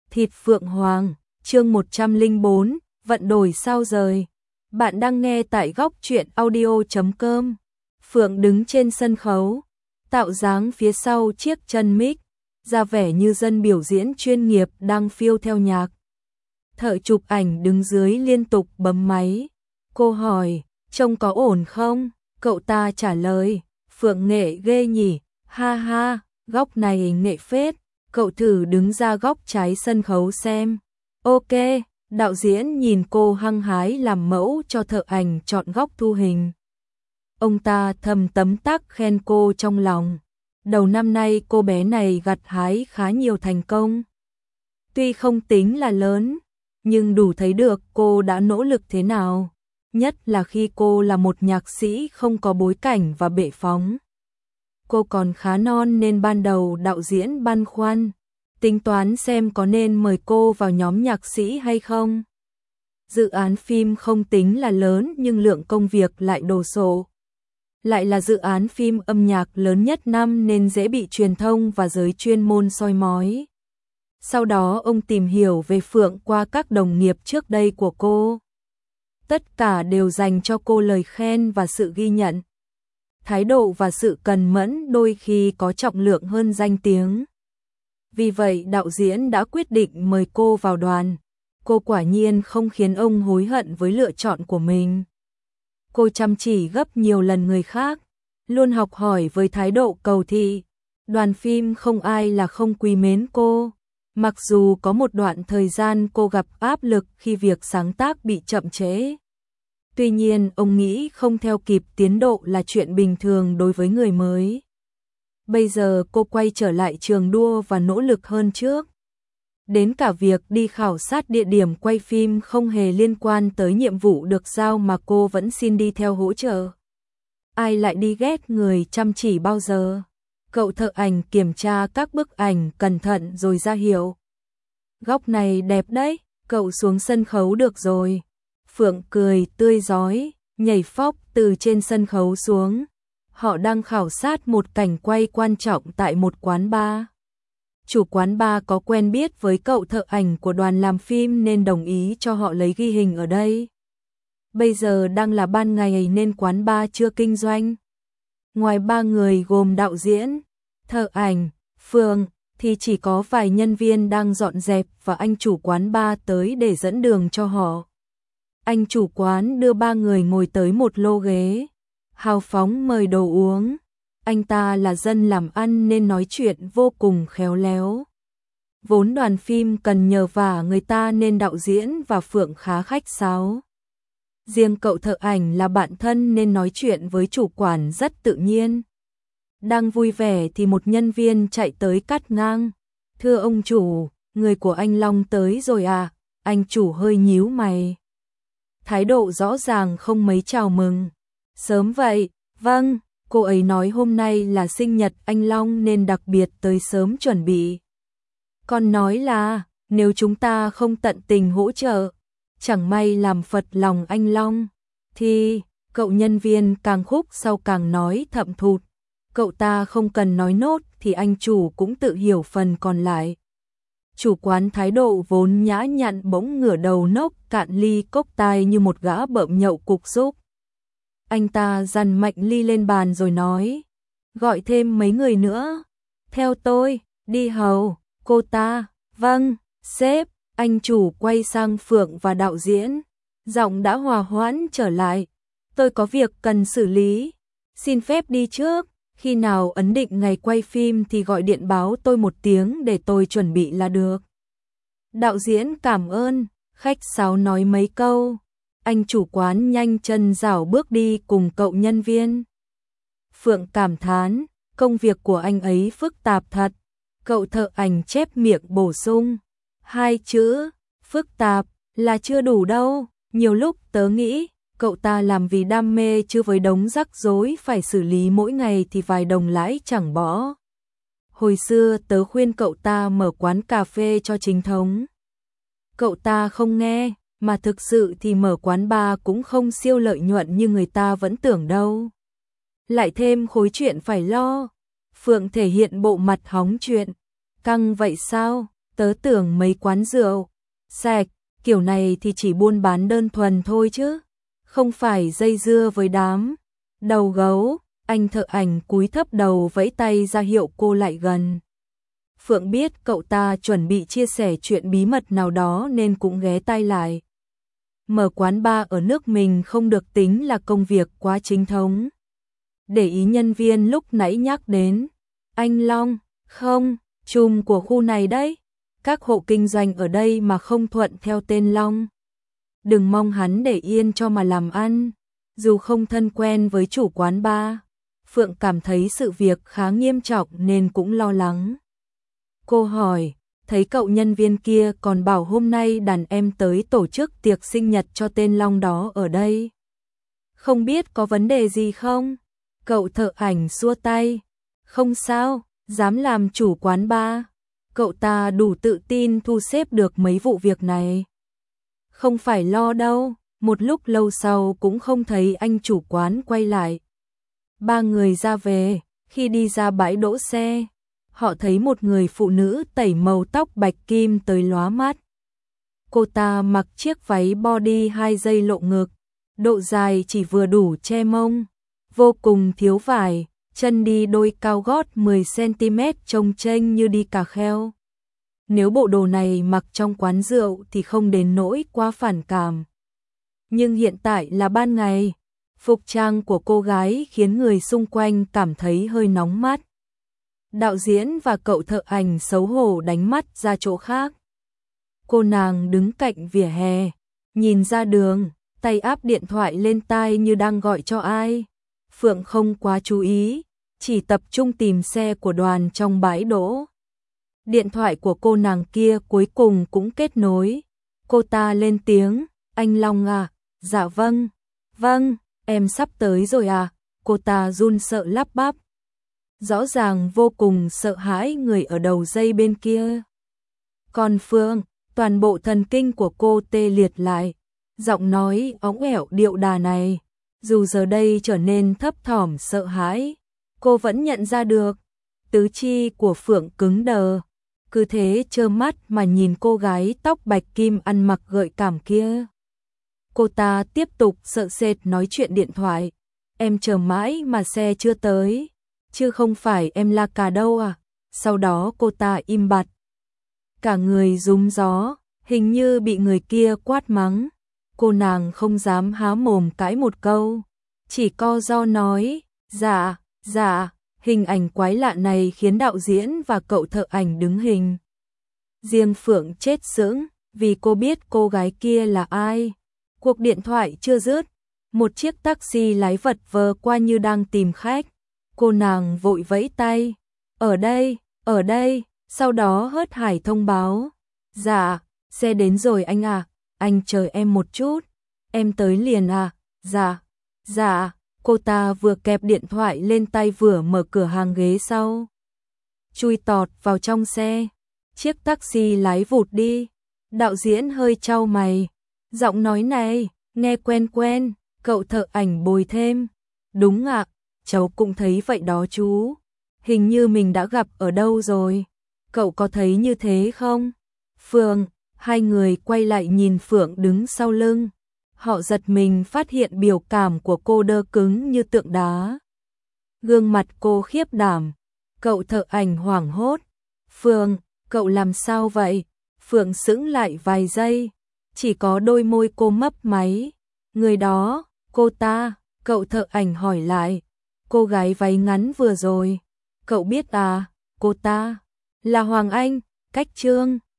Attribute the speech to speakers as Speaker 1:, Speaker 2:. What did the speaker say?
Speaker 1: Thịt Phượng Hoàng, chương 104, vận đổi sao rời. Bạn đang nghe tại góc truyện audio.com. Phượng đứng trên sân khấu, tạo dáng phía sau chiếc chân mic, ra vẻ như dân biểu diễn chuyên nghiệp đang phiêu theo nhạc. Thợ chụp ảnh đứng dưới liên tục bấm máy. Cô hỏi, trông có ổn không? Cậu ta trả lời, Phượng nghệ ghê nhỉ, ha ha, góc này nghệ phết. Cậu thử đứng ra góc trái sân khấu xem. Ok, đạo diễn nhìn cô hăng hái làm mẫu cho thợ ảnh chọn góc thu hình. Ông ta thầm tấm tắc khen cô trong lòng. Đầu năm nay cô bé này gặt hái khá nhiều thành công. Tuy không tính là lớn, nhưng đủ thấy được cô đã nỗ lực thế nào. Nhất là khi cô là một nhạc sĩ không có bối cảnh và bệ phóng. Cô còn khá non nên ban đầu đạo diễn băn khoăn, tính toán xem có nên mời cô vào nhóm nhạc sĩ hay không. Dự án phim không tính là lớn nhưng lượng công việc lại đồ sộ. Lại là dự án phim âm nhạc lớn nhất năm nên dễ bị truyền thông và giới chuyên môn soi mói. Sau đó ông tìm hiểu về Phượng qua các đồng nghiệp trước đây của cô. Tất cả đều dành cho cô lời khen và sự ghi nhận. Thái độ và sự cần mẫn đôi khi có trọng lượng hơn danh tiếng. Vì vậy đạo diễn đã quyết định mời cô vào đoàn. Cô quả nhiên không khiến ông hối hận với lựa chọn của mình. Cô chăm chỉ gấp nhiều lần người khác, luôn học hỏi với thái độ cầu thị. Đoàn phim không ai là không quý mến cô. Mặc dù có một đoạn thời gian cô gặp áp lực khi việc sáng tác bị chậm trễ. Tuy nhiên ông nghĩ không theo kịp tiến độ là chuyện bình thường đối với người mới. Bây giờ cô quay trở lại trường đua và nỗ lực hơn trước. Đến cả việc đi khảo sát địa điểm quay phim không hề liên quan tới nhiệm vụ được giao mà cô vẫn xin đi theo hỗ trợ. Ai lại đi ghét người chăm chỉ bao giờ? Cậu thợ ảnh kiểm tra các bức ảnh cẩn thận rồi ra hiệu. Góc này đẹp đấy, cậu xuống sân khấu được rồi. Phượng cười tươi rói, nhảy phóc từ trên sân khấu xuống. Họ đang khảo sát một cảnh quay quan trọng tại một quán bar. Chủ quán bar có quen biết với cậu thợ ảnh của đoàn làm phim nên đồng ý cho họ lấy ghi hình ở đây. Bây giờ đang là ban ngày nên quán bar chưa kinh doanh. Ngoài ba người gồm đạo diễn, thợ ảnh, Phượng, thì chỉ có vài nhân viên đang dọn dẹp và anh chủ quán bar tới để dẫn đường cho họ. Anh chủ quán đưa ba người ngồi tới một lô ghế, hào phóng mời đồ uống. Anh ta là dân làm ăn nên nói chuyện vô cùng khéo léo. Vốn đoàn phim cần nhờ vả người ta nên đạo diễn và Phượng khá khách sáo. Riêng cậu thợ ảnh là bạn thân nên nói chuyện với chủ quán rất tự nhiên. Đang vui vẻ thì một nhân viên chạy tới cắt ngang. Thưa ông chủ, người của anh Long tới rồi à? Anh chủ hơi nhíu mày. Thái độ rõ ràng không mấy chào mừng. Sớm vậy, vâng, cô ấy nói hôm nay là sinh nhật anh Long nên đặc biệt tới sớm chuẩn bị. Còn nói là, nếu chúng ta không tận tình hỗ trợ, chẳng may làm phật lòng anh Long, thì, cậu nhân viên càng khúc sau càng nói thậm thụt. Cậu ta không cần nói nốt thì anh chủ cũng tự hiểu phần còn lại. Chủ quán thái độ vốn nhã nhặn bỗng ngửa đầu nốc cạn ly cốc tai như một gã bợm nhậu cục súc. Anh ta dằn mạnh ly lên bàn rồi nói, gọi thêm mấy người nữa. Theo tôi, đi hầu, cô ta, vâng, sếp. Anh chủ quay sang Phượng và đạo diễn, giọng đã hòa hoãn trở lại. Tôi có việc cần xử lý, xin phép đi trước. Khi nào ấn định ngày quay phim thì gọi điện báo tôi một tiếng để tôi chuẩn bị là được. Đạo diễn cảm ơn, khách sáo nói mấy câu. Anh chủ quán nhanh chân rảo bước đi cùng cậu nhân viên. Phượng cảm thán, công việc của anh ấy phức tạp thật. Cậu thợ ảnh chép miệng bổ sung, 2 chữ, phức tạp, là chưa đủ đâu. Nhiều lúc tớ nghĩ, cậu ta làm vì đam mê chứ với đống rắc rối phải xử lý mỗi ngày thì vài đồng lãi chẳng bỏ. Hồi xưa tớ khuyên cậu ta mở quán cà phê cho chính thống. Cậu ta không nghe, mà thực sự thì mở quán bar cũng không siêu lợi nhuận như người ta vẫn tưởng đâu. Lại thêm khối chuyện phải lo. Phượng thể hiện bộ mặt hóng chuyện. Căng vậy sao? Tớ tưởng mấy quán rượu sạch kiểu này thì chỉ buôn bán đơn thuần thôi chứ, không phải dây dưa với đám đầu gấu. Anh thợ ảnh cúi thấp đầu vẫy tay ra hiệu cô lại gần. Phượng biết cậu ta chuẩn bị chia sẻ chuyện bí mật nào đó nên cũng ghé tai lại. Mở quán bar ở nước mình không được tính là công việc quá chính thống. Để ý nhân viên lúc nãy nhắc đến. Anh Long, không, trùm của khu này đấy. Các hộ kinh doanh ở đây mà không thuận theo tên Long. Đừng mong hắn để yên cho mà làm ăn. Dù không thân quen với chủ quán bar, Phượng cảm thấy sự việc khá nghiêm trọng nên cũng lo lắng. Cô hỏi, thấy cậu nhân viên kia còn bảo hôm nay đàn em tới tổ chức tiệc sinh nhật cho tên Long đó ở đây. Không biết có vấn đề gì không? Cậu thợ ảnh xua tay. Không sao, dám làm chủ quán bar. Cậu ta đủ tự tin thu xếp được mấy vụ việc này. Không phải lo đâu, một lúc lâu sau cũng không thấy anh chủ quán quay lại. Ba người ra về, khi đi ra bãi đỗ xe, họ thấy một người phụ nữ tẩy màu tóc bạch kim tới lóa mắt. Cô ta mặc chiếc váy body 2 dây lộ ngực, độ dài chỉ vừa đủ che mông, vô cùng thiếu vải, chân đi đôi cao gót 10cm trông chênh như đi cà kheo. Nếu bộ đồ này mặc trong quán rượu thì không đến nỗi quá phản cảm. Nhưng hiện tại là ban ngày, phục trang của cô gái khiến người xung quanh cảm thấy hơi nóng mắt. Đạo diễn và cậu thợ ảnh xấu hổ đánh mắt ra chỗ khác. Cô nàng đứng cạnh vỉa hè, nhìn ra đường, tay áp điện thoại lên tai như đang gọi cho ai. Phượng không quá chú ý, chỉ tập trung tìm xe của đoàn trong bãi đỗ. Điện thoại của cô nàng kia cuối cùng cũng kết nối. Cô ta lên tiếng, anh Long à, dạ vâng, vâng, em sắp tới rồi à, cô ta run sợ lắp bắp. Rõ ràng vô cùng sợ hãi người ở đầu dây bên kia. Còn Phương, toàn bộ thần kinh của cô tê liệt lại, giọng nói óng ẻo điệu đà này, dù giờ đây trở nên thấp thỏm sợ hãi, cô vẫn nhận ra được. Tứ chi của Phượng cứng đờ, cứ thế trơ mắt mà nhìn cô gái tóc bạch kim ăn mặc gợi cảm kia. Cô ta tiếp tục sợ sệt nói chuyện điện thoại, em chờ mãi mà xe chưa tới, chứ không phải em la cà đâu à. Sau đó cô ta im bặt, cả người rúm gió, hình như bị người kia quát mắng. Cô nàng không dám há mồm cãi một câu, chỉ co ro nói, dạ, dạ. Hình ảnh quái lạ này khiến đạo diễn và cậu thợ ảnh đứng hình. Riêng Phượng chết sững, vì cô biết cô gái kia là ai. Cuộc điện thoại chưa dứt, một chiếc taxi lái vật vờ qua như đang tìm khách. Cô nàng vội vẫy tay, ở đây, sau đó hớt hải thông báo. Dạ, xe đến rồi anh à, anh chờ em một chút, em tới liền à, dạ, dạ. Cô ta vừa kẹp điện thoại lên tay vừa mở cửa hàng ghế sau, chui tọt vào trong xe. Chiếc taxi lái vụt đi. Đạo diễn hơi chau mày, giọng nói này nghe quen quen. Cậu thợ ảnh bồi thêm, đúng ạ, cháu cũng thấy vậy đó chú, hình như mình đã gặp ở đâu rồi, cậu có thấy như thế không? Phượng, hai người quay lại nhìn Phượng đứng sau lưng. Họ giật mình phát hiện biểu cảm của cô đơ cứng như tượng đá. Gương mặt cô khiếp đảm. Cậu thợ ảnh hoảng hốt. Phượng, cậu làm sao vậy? Phượng sững lại vài giây. Chỉ có đôi môi cô mấp máy. Người đó, cô ta, cậu thợ ảnh hỏi lại. Cô gái váy ngắn vừa rồi. Cậu biết à, cô ta là Hoàng Anh, Cách Trương.